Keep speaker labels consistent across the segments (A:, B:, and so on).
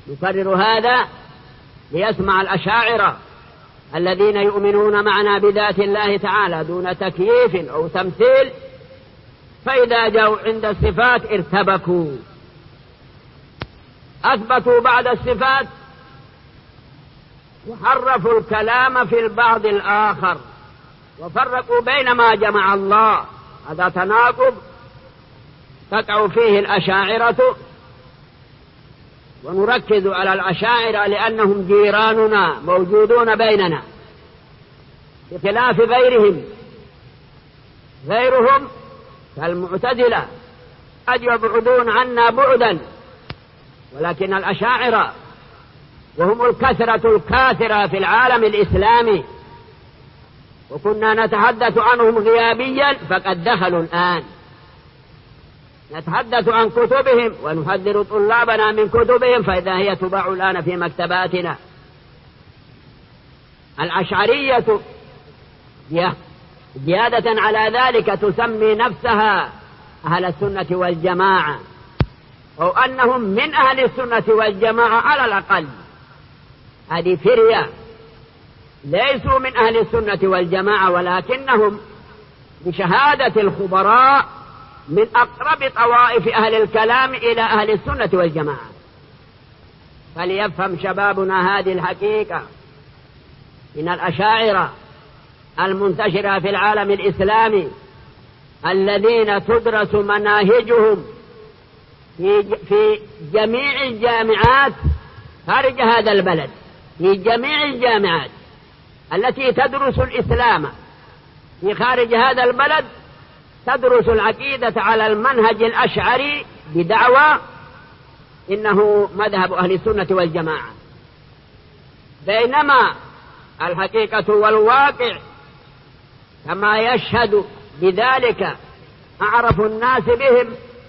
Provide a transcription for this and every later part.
A: يكرر هذا ليسمع الأشاعرة الذين يؤمنون معنا بذات الله تعالى دون تكييف أو تمثيل، فإذا جاءوا عند الصفات ارتبكوا، أثبتوا بعد الصفات وحرفوا الكلام في البعض الآخر وفرقوا بين ما جمع الله. هذا تناقض تقع فيه الأشاعرة، ونركز على الأشاعرة لأنهم جيراننا موجودون بيننا بخلاف غيرهم كالمعتزلة قد يبعدون عنا بعدا، ولكن الأشاعرة وهم الكثرة الكاثرة في العالم الإسلامي، وكنا نتحدث عنهم غيابيا فقد دخلوا الآن. نتحدث عن كتبهم ونحذر طلابنا من كتبهم فإذا هي تباع الآن في مكتباتنا. الأشعرية زيادة على ذلك تسمي نفسها أهل السنة والجماعة، أو أنهم من أهل السنة والجماعة على الأقل. هذه فرية، ليسوا من أهل السنة والجماعة، ولكنهم بشهادة الخبراء من أقرب طوائف أهل الكلام إلى أهل السنة والجماعة. فليفهم شبابنا هذه الحقيقة، إن الأشاعرة المنتشرة في العالم الإسلامي الذين تدرس مناهجهم في جميع الجامعات خارج هذا البلد، في جميع الجامعات التي تدرس الإسلام في خارج هذا البلد تدرس العقيدة على المنهج الأشعري بدعوى إنه مذهب أهل السنة والجماعة، بينما الحقيقة والواقع كما يشهد بذلك أعرف الناس بهم،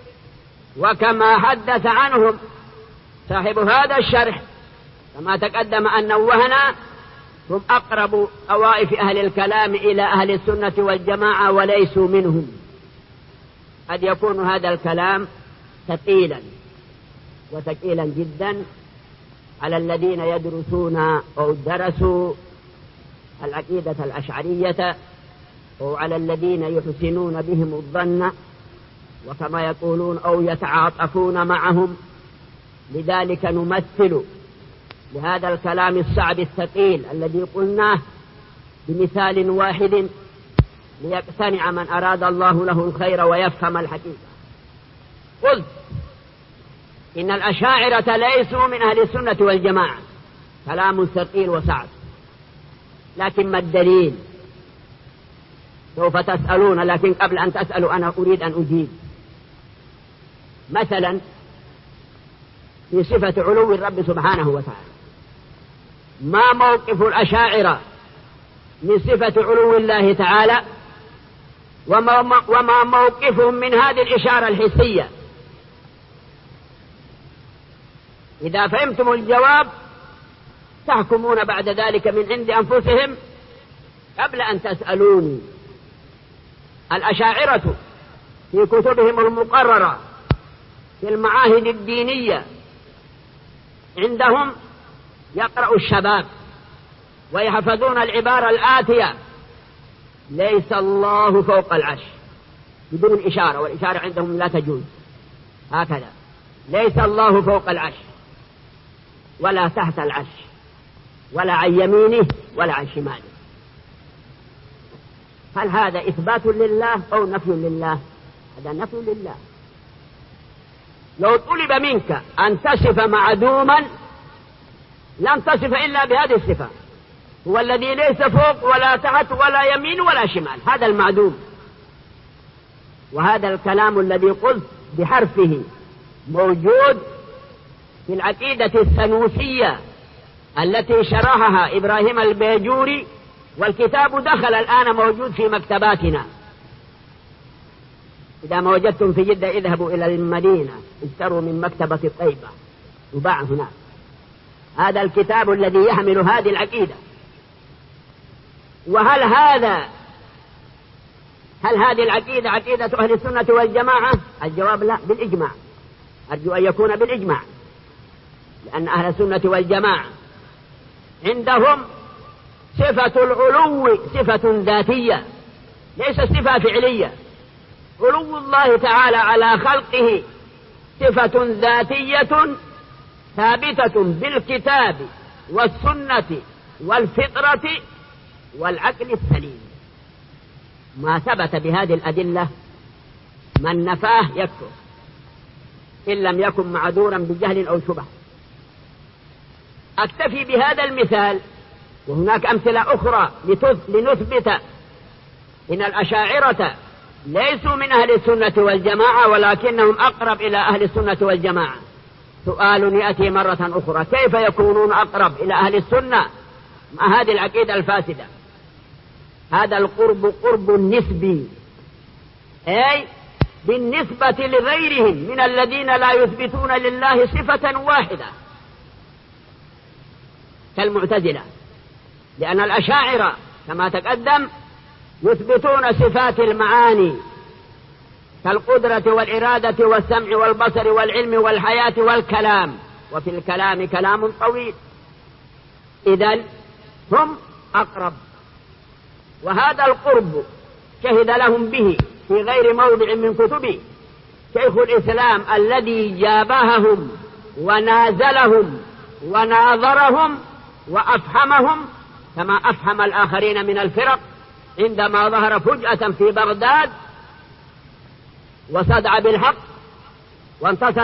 A: وكما حدث عنهم صاحب هذا الشرح كما تقدم أن نوهنا، هم أقرب طوائف أهل الكلام إلى أهل السنة والجماعة وليسوا منهم. قد يكون هذا الكلام ثقيلا وثقيلا جدا على الذين يدرسون أو درسوا العقيدة الأشعرية، أو على الذين يحسنون بهم الظن وكما يقولون أو يتعاطفون معهم. لذلك نمثل لهذا الكلام الصعب الثقيل الذي قلناه بمثال واحد ليقتنع من أراد الله له الخير ويفهم الحقيقة. قلت إن الأشاعرة ليسوا من أهل السنة والجماعة، كلام ثقيل وصعب، لكن ما الدليل؟ سوف تسألون، لكن قبل أن تسألوا أنا أريد أن أجيب. مثلا في صفة علو الرب سبحانه وتعالى، ما موقف الأشاعرة من صفة علو الله تعالى، وما موقفهم من هذه الإشارة الحسية؟ إذا فهمتم الجواب تحكمون بعد ذلك من عند أنفسهم قبل أن تسألوني. الأشاعرة في كتبهم المقررة في المعاهد الدينية عندهم يقرأ الشباب ويحفظون العبارة الآتية: ليس الله فوق العرش، بدون إشارة، والإشارة عندهم لا تجوز، هكذا: ليس الله فوق العرش ولا تحت العرش ولا عن يمينه ولا عن شماله. هل هذا إثبات لله أو نفي لله؟ هذا نفي لله. لو طلب منك أن تصف معدوما لن تصف إلا بهذه الصفة: هو الذي ليس فوق ولا تحت ولا يمين ولا شمال، هذا المعدوم. وهذا الكلام الذي قلت بحرفه موجود في العقيدة السنوسية التي شرحها إبراهيم البيجوري، والكتاب دخل الآن موجود في مكتباتنا. إذا ما وجدتم في جدة اذهبوا إلى المدينة اشتروا من مكتبة الطيبة، يباع هناك. هذا الكتاب الذي يحمل هذه العقيدة. وهل هذه العقيدة عقيدة أهل السنة والجماعة؟ الجواب لا، بالإجماع. أرجو أن يكون بالإجماع. لأن أهل السنة والجماعة عندهم صفة العلو صفة ذاتية ليس صفة فعلية. علو الله تعالى على خلقه صفة ذاتية ثابتة بالكتاب والسنة والفطرة والعقل السليم. ما ثبت بهذه الأدلة من نفاه يكفر إن لم يكن معذورا بجهل أو شبهة. أكتفي بهذا المثال، وهناك أمثلة أخرى لنثبت إن الأشاعرة ليسوا من أهل السنة والجماعة ولكنهم أقرب إلى أهل السنة والجماعة. سؤال يأتي مرة أخرى: كيف يكونون أقرب إلى أهل السنة مع هذه العقيدة الفاسدة؟ هذا القرب قرب نسبي، أي بالنسبة لغيرهم من الذين لا يثبتون لله صفة واحدة كالمعتزلة. لأن الأشاعرة كما تقدم يثبتون صفات المعاني كالقدرة والإرادة والسمع والبصر والعلم والحياة والكلام، وفي الكلام كلام طويل. إذن هم أقرب، وهذا القرب شهد لهم به في غير موضع من كتبه شيخ الإسلام الذي جابههم ونازلهم وناظرهم وأفهمهم كما أفهم الآخرين من الفرق عندما ظهر فجأة في بغداد وصدع بالحق وانتصر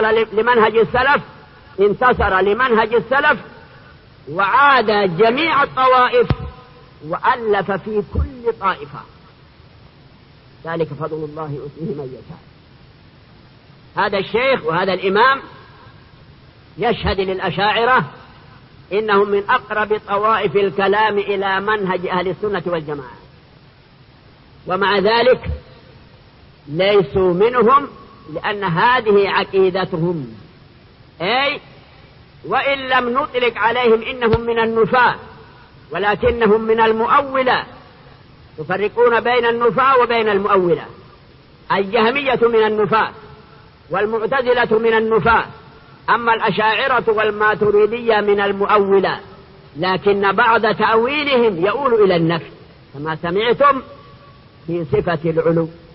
A: لمنهج السلف وعاد جميع الطوائف وألف في كل طائفة. ذلك فضل الله يؤتيه من يشاء. هذا الشيخ وهذا الإمام يشهد للأشاعرة إنهم من أقرب طوائف الكلام إلى منهج أهل السنة والجماعة، ومع ذلك ليسوا منهم لأن هذه عقيدتهم. أي وإن لم نطلق عليهم إنهم من النفاة ولكنهم من المؤولة. يفرقون بين النفاة وبين المؤولة. الجهمية من النفاة والمعتزلة من النفاة، أما الأشاعرة والماتريدية من المؤولة، لكن بعض تأويلهم يؤول إلى النفي كما سمعتم في صفة العلو.